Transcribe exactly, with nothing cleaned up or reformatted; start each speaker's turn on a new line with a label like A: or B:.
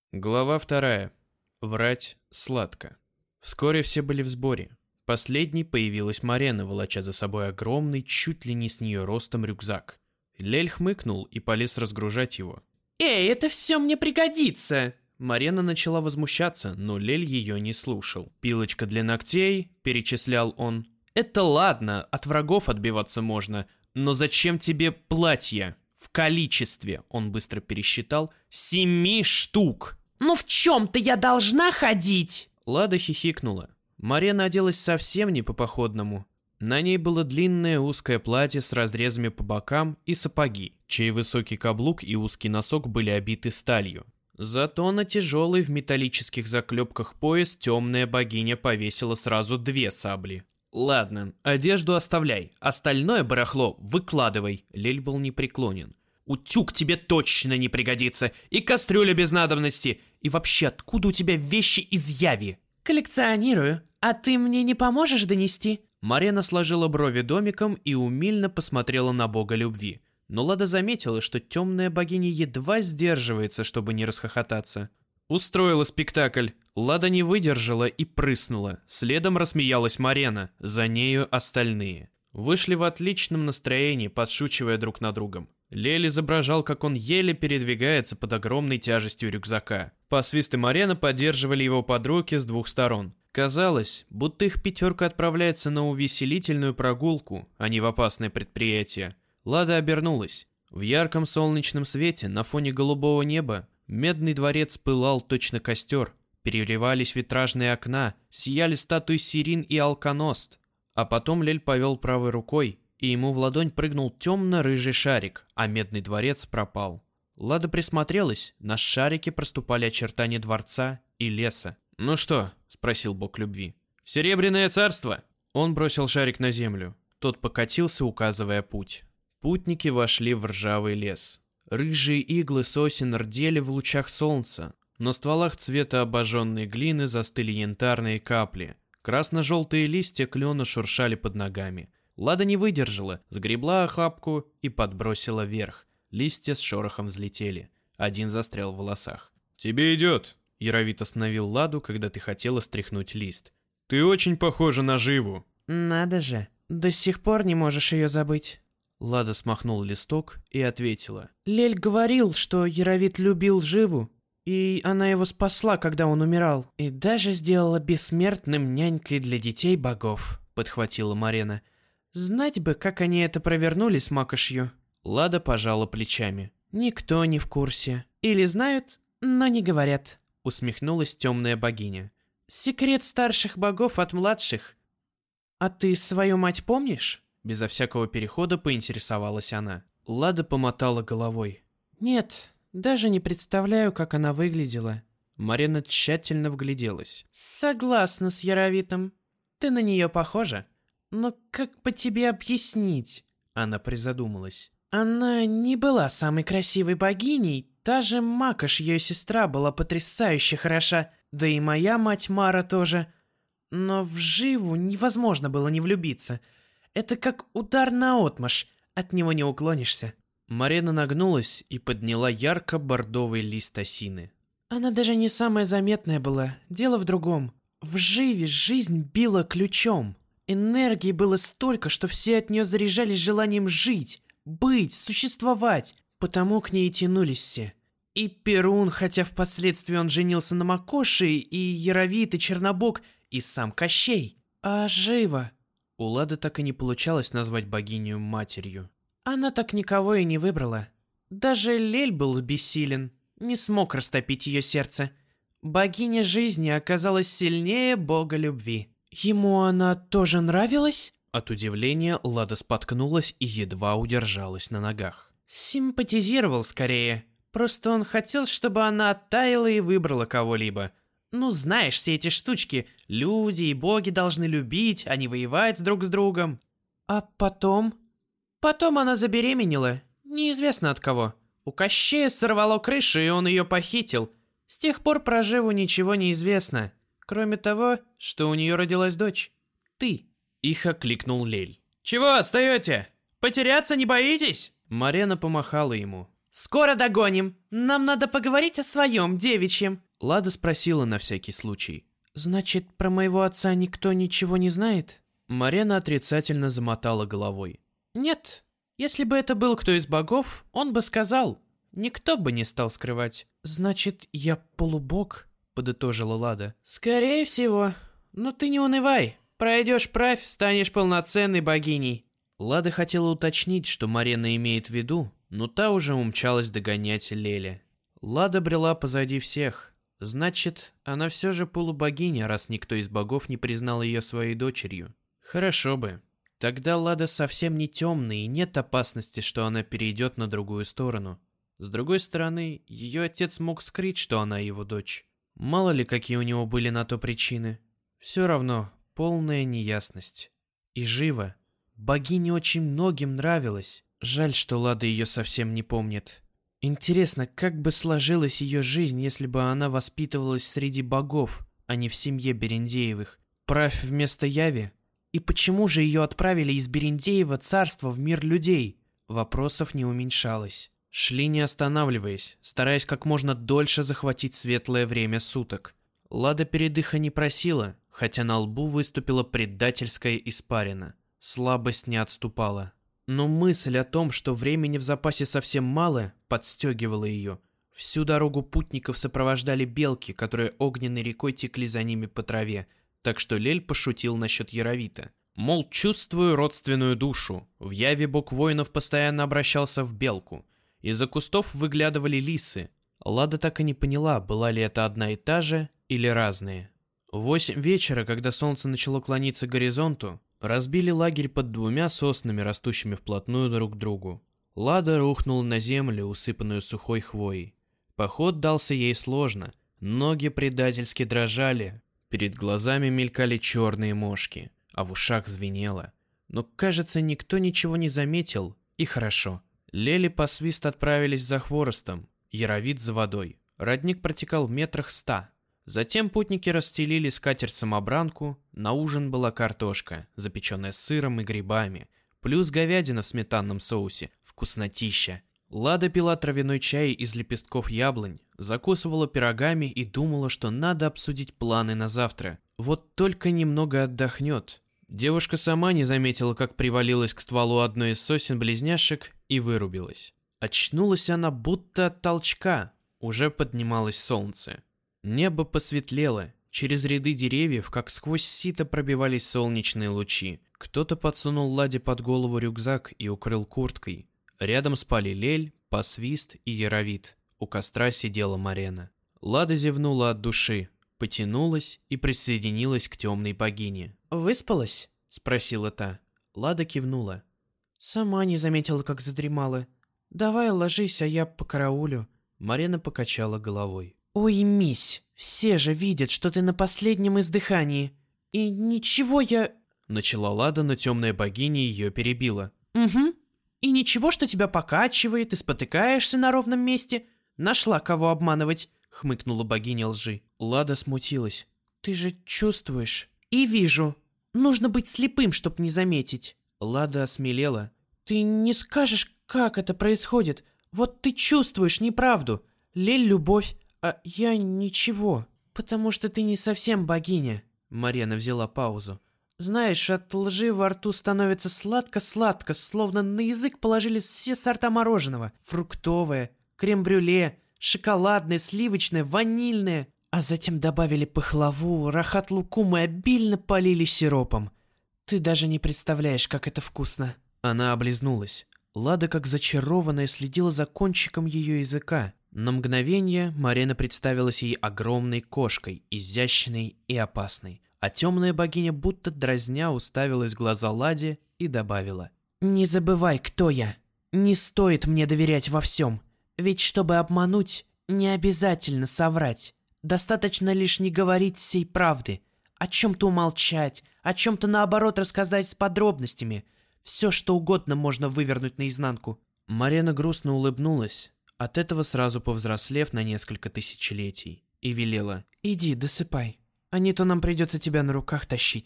A: Глава вторая. Врать сладко. Вскоре все были в сборе. Последней появилась Марена, волоча за собой огромный, чуть ли не с нее ростом рюкзак. Лель хмыкнул и полез разгружать его.
B: «Эй, это все мне пригодится!»
A: Марена начала возмущаться, но Лель ее не слушал. «Пилочка для ногтей», — перечислял он. «Это ладно, от врагов отбиваться можно, но зачем тебе платье? В количестве», — он быстро пересчитал, «семи штук».
B: «Ну в чем-то я должна ходить!»
A: Лада хихикнула. Марена оделась совсем не по-походному. На ней было длинное узкое платье с разрезами по бокам и сапоги, чей высокий каблук и узкий носок были обиты сталью. Зато на тяжелый в металлических заклепках пояс темная богиня повесила сразу две сабли. «Ладно, одежду оставляй, остальное барахло выкладывай», — Лель был непреклонен. «Утюг тебе точно не пригодится, и кастрюля без надобности, и вообще откуда у тебя вещи из Яви?»
B: «Коллекционирую, а ты мне не поможешь донести?»
A: Марена сложила брови домиком и умильно посмотрела на бога любви. Но Лада заметила, что темная богиня едва сдерживается, чтобы не расхохотаться. Устроила спектакль. Лада не выдержала и прыснула. Следом рассмеялась Марена, за нею остальные. Вышли в отличном настроении, подшучивая друг над другом. Лель изображал, как он еле передвигается под огромной тяжестью рюкзака. Посвист и Марена поддерживали его под руки с двух сторон. Казалось, будто их пятерка отправляется на увеселительную прогулку, а не в опасное предприятие. Лада обернулась. В ярком солнечном свете, на фоне голубого неба, медный дворец пылал точно костер. Переливались витражные окна, сияли статуи Сирин и Алконост. А потом Лель повел правой рукой, и ему в ладонь прыгнул темно-рыжий шарик, а медный дворец пропал. Лада присмотрелась, на шарике проступали очертания дворца и леса. «Ну что?» — спросил бог любви. «В Серебряное царство?» Он бросил шарик на землю. Тот покатился, указывая путь. Путники вошли в ржавый лес. Рыжие иглы сосен рдели в лучах солнца. На стволах цвета обожженной глины застыли янтарные капли. Красно-желтые листья клена шуршали под ногами. Лада не выдержала, сгребла охапку и подбросила вверх. Листья с шорохом взлетели. Один застрял в волосах. «Тебе идет!» — Яровит остановил Ладу, когда ты хотела стряхнуть лист. «Ты очень похожа на Живу!»
B: «Надо же, до сих пор не можешь ее забыть!»
A: Лада смахнула листок и ответила.
B: «Лель говорил, что Яровит любил Живу, и она его спасла, когда он умирал, и даже сделала бессмертным нянькой для детей богов», — подхватила Марена. «Знать бы, как они это провернули с Макошью».
A: Лада пожала плечами.
B: «Никто не в курсе. Или знают, но не говорят»,
A: — усмехнулась темная богиня.
B: «Секрет старших богов от младших. А ты свою мать помнишь?»
A: Безо всякого перехода поинтересовалась она. Лада помотала головой.
B: «Нет, даже не представляю, как она выглядела».
A: Марена тщательно вгляделась.
B: «Согласна с Яровитом. Ты на нее похожа. Но как по тебе объяснить?»
A: Она призадумалась.
B: «Она не была самой красивой богиней. Даже Макош, ее сестра, была потрясающе хороша. Да и моя мать Мара тоже. Но в Живу невозможно было не влюбиться. Это как удар наотмашь, от него не уклонишься».
A: Марена нагнулась и подняла ярко-бордовый лист осины.
B: «Она даже не самая заметная была, дело в другом. В Живе жизнь била ключом. Энергии было столько, что все от нее заряжались желанием жить, быть, существовать. Потому к ней тянулись все. И Перун, хотя впоследствии он женился на Макоше, и Яровит, и Чернобог, и сам Кощей. А Жива...»
A: У Лады так и не получалось назвать богиню матерью.
B: «Она так никого и не выбрала. Даже Лель был бессилен, не смог растопить ее сердце. Богиня жизни оказалась сильнее бога любви». «Ему она тоже нравилась?»
A: От удивления Лада споткнулась и едва удержалась на ногах.
B: «Симпатизировал скорее. Просто он хотел, чтобы она оттаяла и выбрала кого-либо. Ну, знаешь, все эти штучки. Люди и боги должны любить, а не воевать друг с другом». «А потом?» «Потом она забеременела. Неизвестно от кого. У Кощея сорвало крышу, и он ее похитил. С тех пор про Живу ничего не известно. Кроме того, что у нее родилась дочь. Ты».
A: Их окликнул Лель.
B: «Чего отстаете? Потеряться не боитесь?»
A: Марена помахала ему.
B: Скоро догоним. Нам надо поговорить о своем девичьем.
A: Лада спросила на всякий случай.
B: Значит, про моего отца никто ничего не знает?
A: Марена отрицательно замотала головой.
B: Нет. Если бы это был кто из богов, он бы сказал. Никто бы не стал скрывать. Значит, я полубог? Подытожила Лада. Скорее всего. Но ты не унывай. Пройдешь правь, станешь полноценной богиней.
A: Лада хотела уточнить, что Марена имеет в виду, но та уже умчалась догонять Леля. Лада брела позади всех. Значит, она все же полубогиня, раз никто из богов не признал ее своей дочерью. Хорошо бы. Тогда Лада совсем не темная, и нет опасности, что она перейдет на другую сторону. С другой стороны, ее отец мог скрыть, что она его дочь. Мало ли, какие у него были на то причины. Все равно, полная неясность. И живо. Богине очень многим нравилась. Жаль, что Лада ее совсем не помнит. Интересно, как бы сложилась ее жизнь, если бы она воспитывалась среди богов, а не в семье Берендеевых? Правь вместо Яви? И почему же ее отправили из Берендеева царства в мир людей? Вопросов не уменьшалось. Шли не останавливаясь, стараясь как можно дольше захватить светлое время суток. Лада передыха не просила, хотя на лбу выступила предательская испарина. Слабость не отступала. Но мысль о том, что времени в запасе совсем мало, подстегивала ее. Всю дорогу путников сопровождали белки, которые огненной рекой текли за ними по траве, так что Лель пошутил насчет Яровита. Мол, чувствую родственную душу. В Яве бог воинов постоянно обращался в белку. Из-за кустов выглядывали лисы. Лада так и не поняла, была ли это одна и та же или разные. В восемь вечера, когда солнце начало клониться к горизонту, разбили лагерь под двумя соснами, растущими вплотную друг к другу. Лада рухнула на землю, усыпанную сухой хвоей. Поход дался ей сложно, ноги предательски дрожали, перед глазами мелькали черные мошки, а в ушах звенело. Но, кажется, никто ничего не заметил, и хорошо. Лели по свист отправились за хворостом, Яровит за водой. Родник протекал в метрах ста. Затем путники расстелили скатерть-самобранку, на ужин была картошка, запеченная с сыром и грибами, плюс говядина в сметанном соусе, вкуснотища. Лада пила травяной чай из лепестков яблонь, закусывала пирогами и думала, что надо обсудить планы на завтра. Вот только немного отдохнет. Девушка сама не заметила, как привалилась к стволу одной из сосен-близняшек и вырубилась. Очнулась она будто от толчка, уже поднималось солнце. Небо посветлело, через ряды деревьев, как сквозь сито, пробивались солнечные лучи. Кто-то подсунул Ладе под голову рюкзак и укрыл курткой. Рядом спали Лель, Посвист и Яровит. У костра сидела Марена. Лада зевнула от души, потянулась и присоединилась к темной богине.
B: «Выспалась?»
A: — спросила та. Лада кивнула.
B: «Сама не заметила, как задремала. Давай ложись, а я покараулю».
A: Марена покачала головой.
B: «Уймись, все же видят, что ты на последнем издыхании. И ничего я...»
A: Начала Лада, но темная богиня ее перебила.
B: «Угу. И ничего, что тебя покачивает и спотыкаешься на ровном месте. Нашла, кого обманывать», — хмыкнула богиня лжи.
A: Лада смутилась.
B: «Ты же чувствуешь?» «И вижу. Нужно быть слепым, чтоб не заметить».
A: Лада осмелела.
B: «Ты не скажешь, как это происходит? Вот ты чувствуешь неправду. Лель — любовь. А я ничего, потому что ты не совсем богиня».
A: Марена взяла паузу.
B: «Знаешь, от лжи во рту становится сладко-сладко, словно на язык положили все сорта мороженого. Фруктовое, крем-брюле, шоколадное, сливочное, ванильное. А затем добавили пахлаву, рахат-лукум и обильно полили сиропом. Ты даже не представляешь, как это вкусно».
A: Она облизнулась. Лада, как зачарованная, следила за кончиком ее языка. На мгновение Марена представилась ей огромной кошкой, изящной и опасной. А темная богиня, будто дразня, уставилась в глаза Ладе и добавила.
B: «Не забывай, кто я. Не стоит мне доверять во всем. Ведь чтобы обмануть, не обязательно соврать. Достаточно лишь не говорить всей правды. О чем-то умолчать, о чем-то наоборот рассказать с подробностями. Все, что угодно можно вывернуть наизнанку».
A: Марена грустно улыбнулась, от этого сразу повзрослев на несколько тысячелетий, и велела.
B: «Иди, досыпай, а не то нам придется тебя на руках тащить».